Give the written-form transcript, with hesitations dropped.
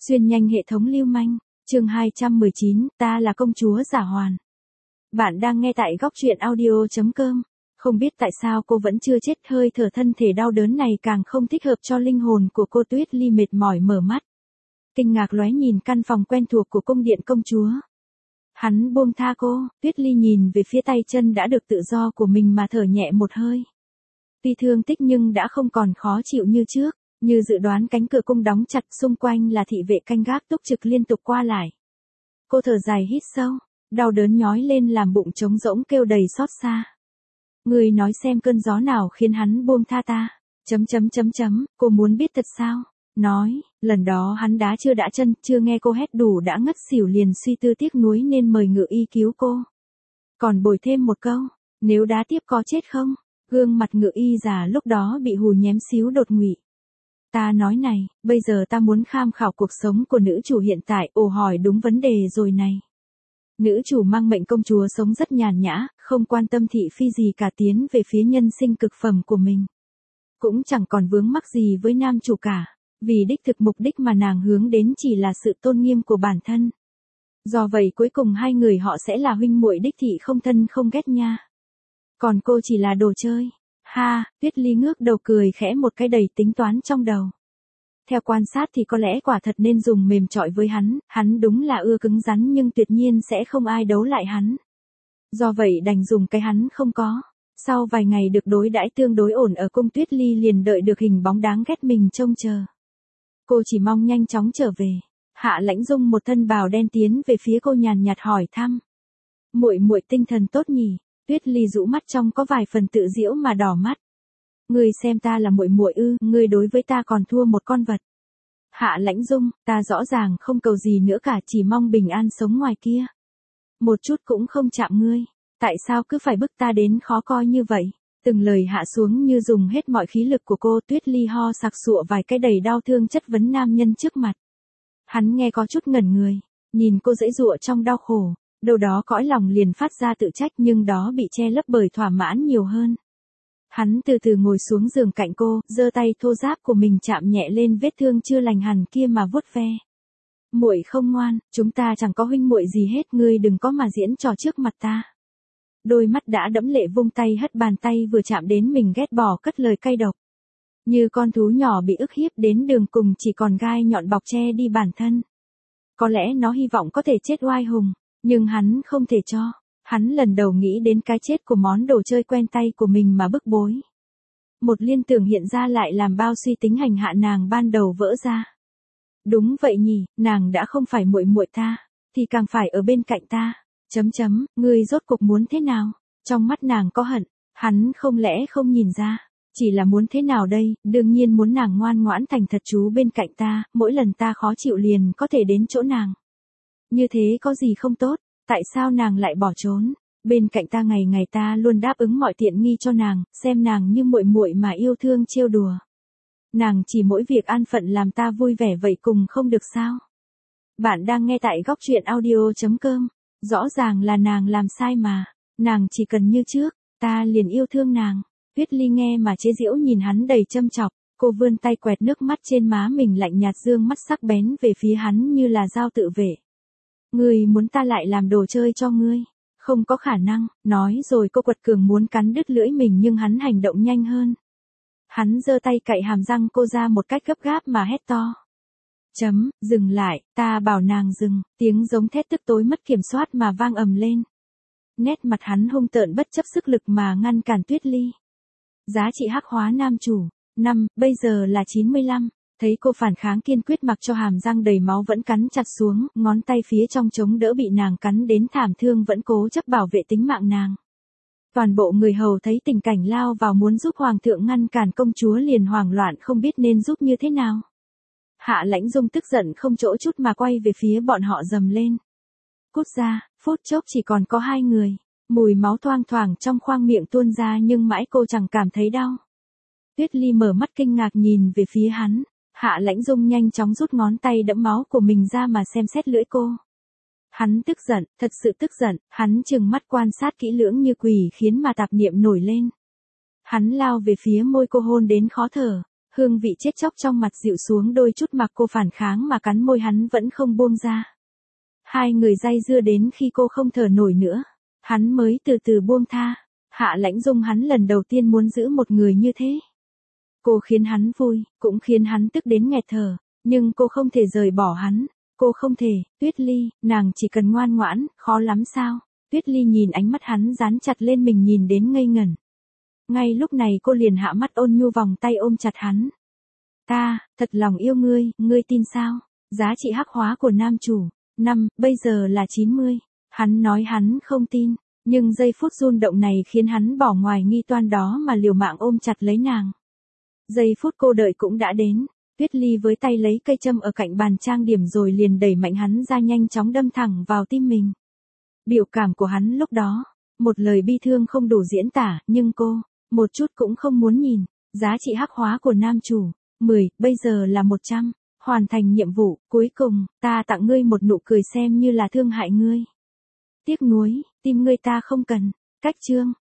Xuyên nhanh hệ thống lưu manh, chương 219, ta là công chúa giả hoàn. Bạn đang nghe tại góc truyện audio.com. Không biết tại sao cô vẫn chưa chết, hơi thở thân thể đau đớn này càng không thích hợp cho linh hồn của cô. Tuyết Ly mệt mỏi mở mắt. Kinh ngạc lóe nhìn căn phòng quen thuộc của cung điện công chúa. Hắn buông tha cô, Tuyết Ly nhìn về phía tay chân đã được tự do của mình mà thở nhẹ một hơi. Tuy thương tích nhưng đã không còn khó chịu như trước. Như dự đoán, cánh cửa cung đóng chặt, xung quanh là thị vệ canh gác túc trực liên tục qua lại. Cô thở dài hít sâu, đau đớn nhói lên làm bụng trống rỗng kêu đầy xót xa. Người nói xem cơn gió nào khiến hắn buông tha ta. Cô muốn biết thật sao? Nói, lần đó hắn đá chưa đã chân, chưa nghe cô hét đủ đã ngất xỉu liền suy tư tiếc nuối nên mời ngự y cứu cô. Còn bồi thêm một câu, nếu đá tiếp có chết không? Gương mặt ngự y già lúc đó bị hù nhém xíu đột ngụy. Ta nói này, bây giờ ta muốn tham khảo cuộc sống của nữ chủ hiện tại. Ồ, hỏi đúng vấn đề rồi này. Nữ chủ mang mệnh công chúa sống rất nhàn nhã, không quan tâm thị phi gì cả, tiến về phía nhân sinh cực phẩm của mình. Cũng chẳng còn vướng mắc gì với nam chủ cả, vì đích thực mục đích mà nàng hướng đến chỉ là sự tôn nghiêm của bản thân. Do vậy cuối cùng hai người họ sẽ là huynh muội đích thị, không thân không ghét nha. Còn cô chỉ là đồ chơi. Ha, Tuyết Ly ngước đầu cười khẽ một cái đầy tính toán trong đầu. Theo quan sát thì có lẽ quả thật nên dùng mềm chọi với hắn đúng là ưa cứng rắn nhưng tuyệt nhiên sẽ không ai đấu lại hắn. Do vậy đành dùng cái hắn không có. Sau vài ngày được đối đãi tương đối ổn ở cung, Tuyết Ly liền đợi được hình bóng đáng ghét mình trông chờ. Cô chỉ mong nhanh chóng trở về. Hạ Lãnh Dung một thân bào đen tiến về phía cô nhàn nhạt hỏi thăm. Muội muội tinh thần tốt nhỉ? Tuyết Ly rũ mắt trong có vài phần tự giễu mà đỏ mắt. Ngươi xem ta là muội muội ư? Ngươi đối với ta còn thua một con vật. Hạ Lãnh Dung, ta rõ ràng không cầu gì nữa cả, chỉ mong bình an sống ngoài kia. Một chút cũng không chạm ngươi. Tại sao cứ phải bức ta đến khó coi như vậy? Từng lời hạ xuống như dùng hết mọi khí lực của cô. Tuyết Ly ho sặc sụa vài cái đầy đau thương chất vấn nam nhân trước mặt. Hắn nghe có chút ngẩn người, nhìn cô giãy giụa trong đau khổ. Đâu đó cõi lòng liền phát ra tự trách nhưng đó bị che lấp bởi thỏa mãn nhiều hơn. Hắn từ từ ngồi xuống giường cạnh cô, giơ tay thô ráp của mình chạm nhẹ lên vết thương chưa lành hẳn kia mà vuốt ve. Muội không ngoan, chúng ta chẳng có huynh muội gì hết, ngươi đừng có mà diễn trò trước mặt ta. Đôi mắt đã đẫm lệ vung tay hất bàn tay vừa chạm đến mình ghét bỏ cất lời cay độc. Như con thú nhỏ bị ức hiếp đến đường cùng chỉ còn gai nhọn bọc che đi bản thân. Có lẽ nó hy vọng có thể chết oai hùng. Nhưng hắn không thể cho. Hắn lần đầu nghĩ đến cái chết của món đồ chơi quen tay của mình mà bức bối. Một liên tưởng hiện ra lại làm bao suy tính hành hạ nàng ban đầu vỡ ra. Đúng vậy nhỉ, nàng đã không phải muội muội ta, thì càng phải ở bên cạnh ta. Ngươi rốt cuộc muốn thế nào? Trong mắt nàng có hận, hắn không lẽ không nhìn ra. Chỉ là muốn thế nào đây? Đương nhiên muốn nàng ngoan ngoãn thành thật chú bên cạnh ta, mỗi lần ta khó chịu liền có thể đến chỗ nàng. Như thế có gì không tốt, tại sao nàng lại bỏ trốn? Bên cạnh ta ngày ngày ta luôn đáp ứng mọi tiện nghi cho nàng, xem nàng như muội muội mà yêu thương trêu đùa. Nàng chỉ mỗi việc an phận làm ta vui vẻ vậy cùng không được sao? Bạn đang nghe tại góc truyện audio.com. Rõ ràng là nàng làm sai mà, nàng chỉ cần như trước, ta liền yêu thương nàng. Tuyết Ly nghe mà chế giễu nhìn hắn đầy châm chọc, cô vươn tay quẹt nước mắt trên má mình lạnh nhạt, dương mắt sắc bén về phía hắn như là dao tự vệ. Ngươi muốn ta lại làm đồ chơi cho ngươi? Không có khả năng, nói rồi cô quật cường muốn cắn đứt lưỡi mình nhưng hắn hành động nhanh hơn. Hắn giơ tay cạy hàm răng cô ra một cách gấp gáp mà hét to. Dừng lại, ta bảo nàng dừng, tiếng giống thét tức tối mất kiểm soát mà vang ầm lên. Nét mặt hắn hung tợn bất chấp sức lực mà ngăn cản Tuyết Ly. Giá trị hắc hóa nam chủ, 5, bây giờ là 95. Thấy cô phản kháng kiên quyết mặc cho hàm răng đầy máu vẫn cắn chặt xuống, ngón tay phía trong chống đỡ bị nàng cắn đến thảm thương vẫn cố chấp bảo vệ tính mạng nàng. Toàn bộ người hầu thấy tình cảnh lao vào muốn giúp hoàng thượng ngăn cản công chúa liền hoảng loạn không biết nên giúp như thế nào. Hạ Lãnh Dung tức giận không chỗ chút mà quay về phía bọn họ rầm lên. Cút ra, phút chốc chỉ còn có hai người. Mùi máu thoang thoảng trong khoang miệng tuôn ra nhưng mãi cô chẳng cảm thấy đau. Tuyết Ly mở mắt kinh ngạc nhìn về phía hắn. Hạ Lãnh Dung nhanh chóng rút ngón tay đẫm máu của mình ra mà xem xét lưỡi cô. Hắn tức giận, thật sự tức giận, hắn trừng mắt quan sát kỹ lưỡng như quỷ khiến mà tạp niệm nổi lên. Hắn lao về phía môi cô hôn đến khó thở. Hương vị chết chóc trong mặt dịu xuống đôi chút mặc cô phản kháng mà cắn môi hắn vẫn không buông ra. Hai người day dưa đến khi cô không thở nổi nữa. Hắn mới từ từ buông tha. Hạ Lãnh Dung hắn lần đầu tiên muốn giữ một người như thế. Cô khiến hắn vui, cũng khiến hắn tức đến nghẹt thở. Nhưng cô không thể rời bỏ hắn. Cô không thể, Tuyết Ly, nàng chỉ cần ngoan ngoãn, khó lắm sao? Tuyết Ly nhìn ánh mắt hắn dán chặt lên mình nhìn đến ngây ngẩn. Ngay lúc này cô liền hạ mắt ôn nhu vòng tay ôm chặt hắn. Ta, thật lòng yêu ngươi, ngươi tin sao? Giá trị hắc hóa của nam chủ, bây giờ là 90. Hắn nói hắn không tin, nhưng giây phút rung động này khiến hắn bỏ ngoài nghi toan đó mà liều mạng ôm chặt lấy nàng. Giây phút cô đợi cũng đã đến. Tuyết Ly với tay lấy cây châm ở cạnh bàn trang điểm rồi liền đẩy mạnh hắn ra nhanh chóng đâm thẳng vào tim mình. Biểu cảm của hắn lúc đó, một lời bi thương không đủ diễn tả, nhưng cô, một chút cũng không muốn nhìn. Giá trị hắc hóa của nam chủ, 10, bây giờ là 100. Hoàn thành nhiệm vụ, cuối cùng, ta tặng ngươi một nụ cười xem như là thương hại ngươi. Tiếc nuối, tim ngươi ta không cần. Cách chương.